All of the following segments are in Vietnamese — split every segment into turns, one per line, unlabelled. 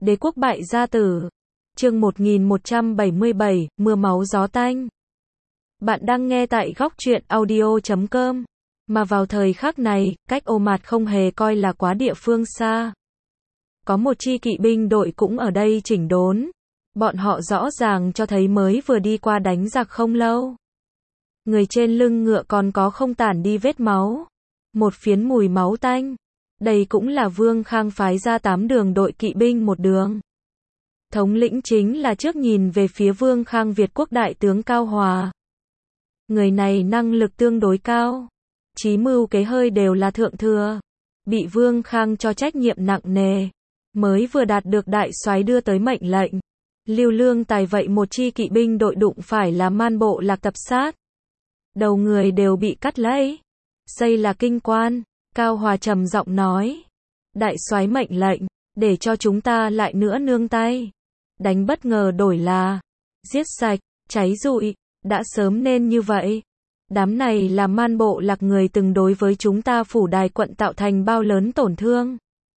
Đế quốc bại gia tử. Chương 1177, mưa máu gió tanh. Bạn đang nghe tại góc truyện audio.com. Mà vào thời khắc này, cách Ô Mạt không hề coi là quá địa phương xa. Có một chi kỵ binh đội cũng ở đây chỉnh đốn. Bọn họ rõ ràng cho thấy mới vừa đi qua đánh giặc không lâu. Người trên lưng ngựa còn có không tản đi vết máu. Một phiến mùi máu tanh. Đây cũng là Vương Khang phái ra 8 đường đội kỵ binh một đường. Thống lĩnh chính là trước nhìn về phía Vương Khang Việt quốc đại tướng Cao Hòa. Người này năng lực tương đối cao. Chí mưu kế hơi đều là thượng thừa. Bị Vương Khang cho trách nhiệm nặng nề. Mới vừa đạt được đại soái đưa tới mệnh lệnh. Lưu lương tài vậy một chi kỵ binh đội đụng phải là man bộ lạc tập sát. Đầu người đều bị cắt lấy. Xây là kinh quan. Cao Hòa trầm giọng nói. Đại soái mệnh lệnh, để cho chúng ta lại nữa nương tay. Đánh bất ngờ đổi là giết sạch, cháy rụi, đã sớm nên như vậy. Đám này là man bộ lạc người từng đối với chúng ta phủ đài quận tạo thành bao lớn tổn thương.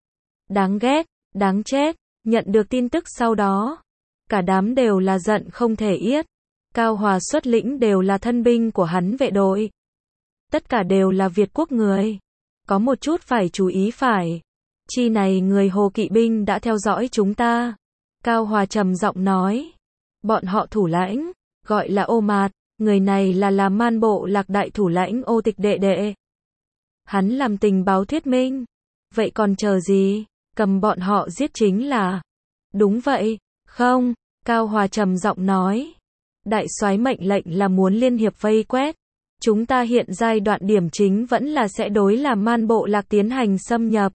Đáng ghét, đáng chết, nhận được tin tức sau đó. Cả đám đều là giận không thể yết. Cao Hòa xuất lĩnh đều là thân binh của hắn vệ đội. Tất cả đều là Việt quốc người. Có một chút phải chú ý phải. Chi này người Hồ kỵ binh đã theo dõi chúng ta. Cao Hòa trầm giọng nói. Bọn họ thủ lãnh, gọi là Ô Mạt. Người này là man bộ lạc đại thủ lãnh Ô Tịch đệ đệ. Hắn làm tình báo thuyết minh. Vậy còn chờ gì? Cầm bọn họ giết chính là. Đúng vậy, không? Cao Hòa trầm giọng nói. Đại soái mệnh lệnh là muốn liên hiệp vây quét. Chúng ta hiện giai đoạn điểm chính vẫn là sẽ đối là man bộ lạc tiến hành xâm nhập.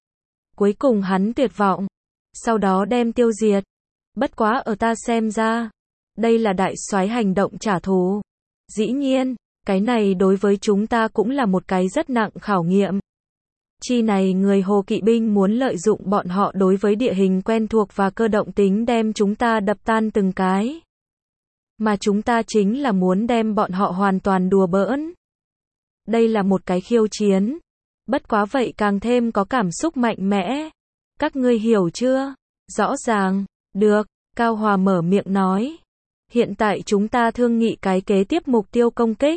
Cuối cùng hắn tuyệt vọng. Sau đó đem tiêu diệt. Bất quá ở ta xem ra. Đây là đại soái hành động trả thù. Dĩ nhiên, cái này đối với chúng ta cũng là một cái rất nặng khảo nghiệm. Chi này người Hồ kỵ binh muốn lợi dụng bọn họ đối với địa hình quen thuộc và cơ động tính đem chúng ta đập tan từng cái. Mà chúng ta chính là muốn đem bọn họ hoàn toàn đùa bỡn. Đây là một cái khiêu chiến. Bất quá vậy càng thêm có cảm xúc mạnh mẽ. Các ngươi hiểu chưa? Rõ ràng. Được. Cao Hòa mở miệng nói. Hiện tại chúng ta thương nghị cái kế tiếp mục tiêu công kích.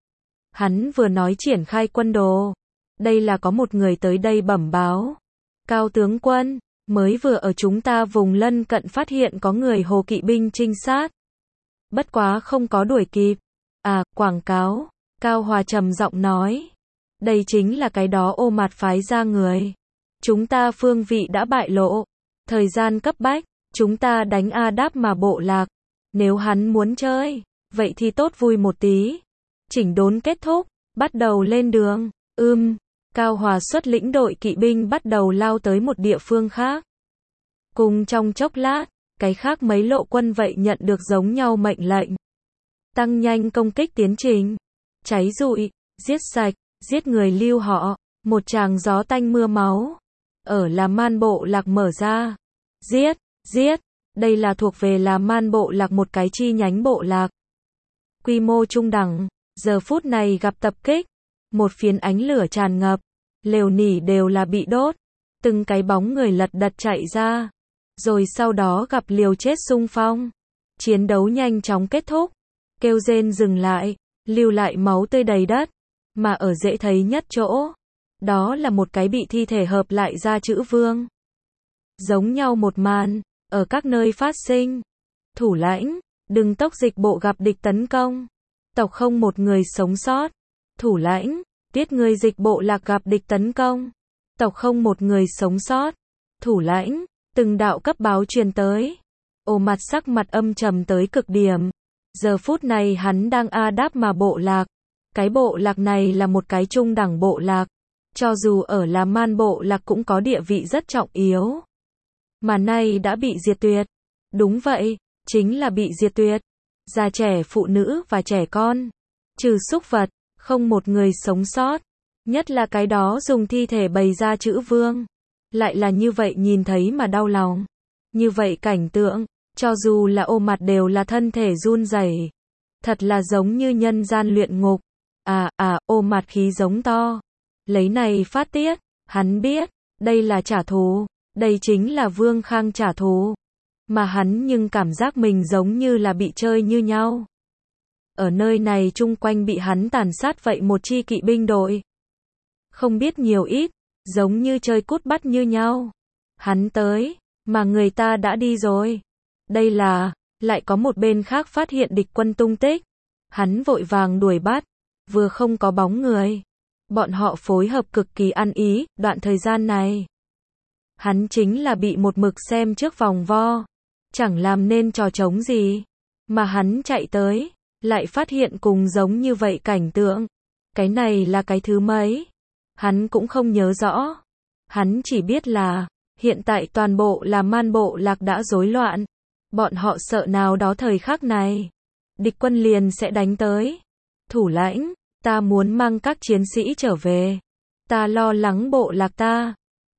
Hắn vừa nói triển khai quân đồ. Đây là có một người tới đây bẩm báo. Cao tướng quân, mới vừa ở chúng ta vùng lân cận phát hiện có người Hồ kỵ binh trinh sát. Bất quá không có đuổi kịp. À, quảng cáo. Cao Hòa trầm giọng nói. Đây chính là cái đó Ô Mạt phái ra người. Chúng ta phương vị đã bại lộ. Thời gian cấp bách, chúng ta đánh A Đáp mà bộ lạc. Nếu hắn muốn chơi, vậy thì tốt vui một tí. Chỉnh đốn kết thúc, bắt đầu lên đường. Cao Hòa xuất lĩnh đội kỵ binh bắt đầu lao tới một địa phương khác. Cùng trong chốc lát, cái khác mấy lộ quân vậy nhận được giống nhau mệnh lệnh. Tăng nhanh công kích tiến trình. Cháy rụi, giết sạch, giết người lưu họ. Một tràng gió tanh mưa máu. Ở là man bộ lạc mở ra. Giết, giết. Đây là thuộc về là man bộ lạc một cái chi nhánh bộ lạc. Quy mô trung đẳng. Giờ phút này gặp tập kích. Một phiến ánh lửa tràn ngập. Lều nỉ đều là bị đốt. Từng cái bóng người lật đật chạy ra. Rồi sau đó gặp liều chết xung phong. Chiến đấu nhanh chóng kết thúc. Kêu rên dừng lại. Lưu lại máu tươi đầy đất. Mà ở dễ thấy nhất chỗ. Đó là một cái bị thi thể hợp lại ra chữ vương. Giống nhau một màn. Ở các nơi phát sinh. Thủ lãnh. Đừng tốc dịch bộ gặp địch tấn công. Tộc không một người sống sót. Thủ lãnh. Tiết người dịch bộ lạc gặp địch tấn công. Tộc không một người sống sót. Thủ lãnh. Từng đạo cấp báo truyền tới. Ô Mạt sắc mặt âm trầm tới cực điểm. Giờ phút này hắn đang A Đáp mà bộ lạc. Cái bộ lạc này là một cái trung đẳng bộ lạc. Cho dù ở là man bộ lạc cũng có địa vị rất trọng yếu. Mà nay đã bị diệt tuyệt. Đúng vậy, chính là bị diệt tuyệt. Già trẻ phụ nữ và trẻ con. Trừ súc vật, không một người sống sót. Nhất là cái đó dùng thi thể bày ra chữ vương. Lại là như vậy nhìn thấy mà đau lòng. Như vậy cảnh tượng, cho dù là Ô Mạt đều là thân thể run rẩy. Thật là giống như nhân gian luyện ngục. Ô Mạt khí giống to. Lấy này phát tiết, hắn biết, đây là trả thù. Đây chính là Vương Khang trả thù. Mà hắn nhưng cảm giác mình giống như là bị chơi như nhau. Ở nơi này chung quanh bị hắn tàn sát vậy một chi kỵ binh đội. Không biết nhiều ít, giống như chơi cút bắt như nhau. Hắn tới, mà người ta đã đi rồi. Đây là, lại có một bên khác phát hiện địch quân tung tích. Hắn vội vàng đuổi bắt, vừa không có bóng người. Bọn họ phối hợp cực kỳ ăn ý, đoạn thời gian này. Hắn chính là bị một mực xem trước vòng vo. Chẳng làm nên trò trống gì. Mà hắn chạy tới, lại phát hiện cùng giống như vậy cảnh tượng. Cái này là cái thứ mấy? Hắn cũng không nhớ rõ. Hắn chỉ biết là, hiện tại toàn bộ là Man bộ lạc đã rối loạn. Bọn họ sợ nào đó thời khắc này. Địch quân liền sẽ đánh tới. Thủ lãnh, ta muốn mang các chiến sĩ trở về. Ta lo lắng bộ lạc ta.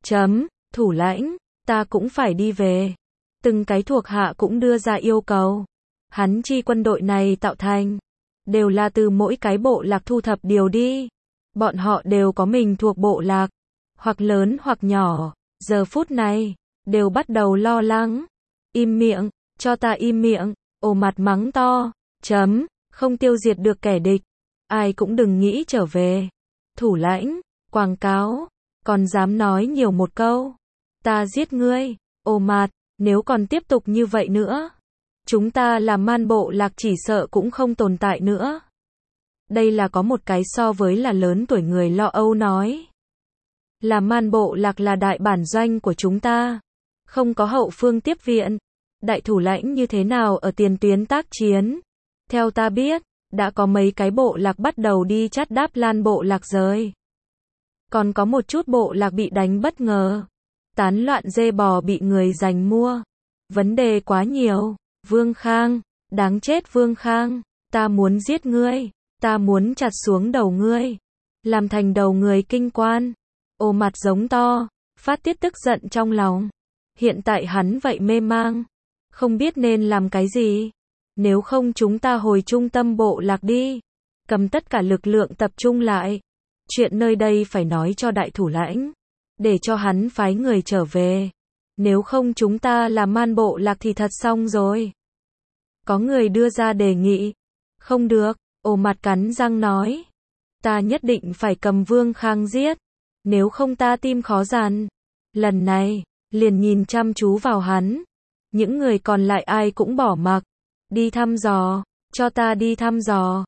Thủ lãnh, ta cũng phải đi về. Từng cái thuộc hạ cũng đưa ra yêu cầu. Hắn chi quân đội này tạo thành, đều là từ mỗi cái bộ lạc thu thập điều đi. Bọn họ đều có mình thuộc bộ lạc, hoặc lớn hoặc nhỏ. Giờ phút này, đều bắt đầu lo lắng. Im miệng, cho ta im miệng. Ồ mặt mắng to. Không tiêu diệt được kẻ địch. Ai cũng đừng nghĩ trở về. Thủ lãnh, quảng cáo, còn dám nói nhiều một câu. Ta giết ngươi. Ồ mặt, nếu còn tiếp tục như vậy nữa, chúng ta là Man bộ lạc chỉ sợ cũng không tồn tại nữa. Đây là có một cái so với là lớn tuổi người lo âu nói. Là Man bộ lạc là đại bản doanh của chúng ta. Không có hậu phương tiếp viện. Đại thủ lãnh như thế nào ở tiền tuyến tác chiến? Theo ta biết, đã có mấy cái bộ lạc bắt đầu đi chát đáp Lan bộ lạc rồi. Còn có một chút bộ lạc bị đánh bất ngờ. Tán loạn dê bò bị người giành mua. Vấn đề quá nhiều. Vương Khang, đáng chết Vương Khang, ta muốn giết ngươi, ta muốn chặt xuống đầu ngươi, làm thành đầu người kinh quan. Ồ mặt giống to, phát tiết tức giận trong lòng. Hiện tại hắn vậy mê mang, không biết nên làm cái gì. Nếu không chúng ta hồi trung tâm bộ lạc đi, cầm tất cả lực lượng tập trung lại. Chuyện nơi đây phải nói cho đại thủ lãnh, để cho hắn phái người trở về. Nếu không chúng ta là Man bộ lạc thì thật xong rồi. Có người đưa ra đề nghị. Không được, ồ mặt cắn răng nói. Ta nhất định phải cầm Vương Khang giết. Nếu không ta tim khó dằn. Lần này, liền nhìn chăm chú vào hắn. Những người còn lại ai cũng bỏ mặc. Đi thăm dò, cho ta đi thăm dò.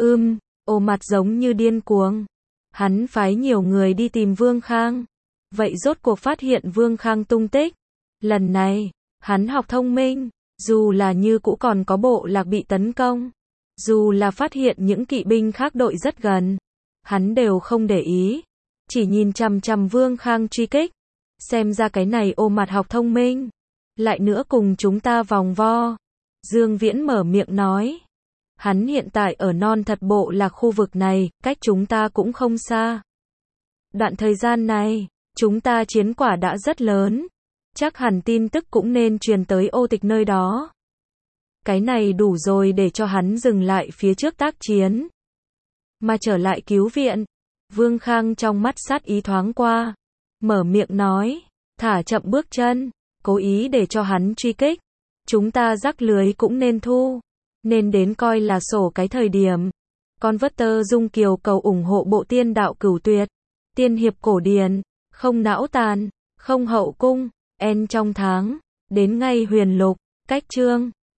Ồ mặt giống như điên cuồng. Hắn phái nhiều người đi tìm Vương Khang. Vậy rốt cuộc phát hiện Vương Khang tung tích. Lần này, hắn học thông minh, dù là như cũ còn có bộ lạc bị tấn công, dù là phát hiện những kỵ binh khác đội rất gần, hắn đều không để ý, chỉ nhìn chằm chằm Vương Khang truy kích. Xem ra cái này ô mặt học thông minh, lại nữa cùng chúng ta vòng vo. Dương Viễn mở miệng nói, hắn hiện tại ở non thật bộ lạc khu vực này, cách chúng ta cũng không xa. Đoạn thời gian này, chúng ta chiến quả đã rất lớn. Chắc hẳn tin tức cũng nên truyền tới ô tịch nơi đó. Cái này đủ rồi để cho hắn dừng lại phía trước tác chiến. Mà trở lại cứu viện. Vương Khang trong mắt sát ý thoáng qua. Mở miệng nói. Thả chậm bước chân. Cố ý để cho hắn truy kích. Chúng ta rắc lưới cũng nên thu. Nên đến coi là sổ cái thời điểm. Con vất tơ Dung Kiều cầu ủng hộ bộ tiên đạo cửu tuyệt. Tiên hiệp cổ điển. Không não tàn. Không hậu cung. En trong tháng, đến ngay huyền lục, cách chương.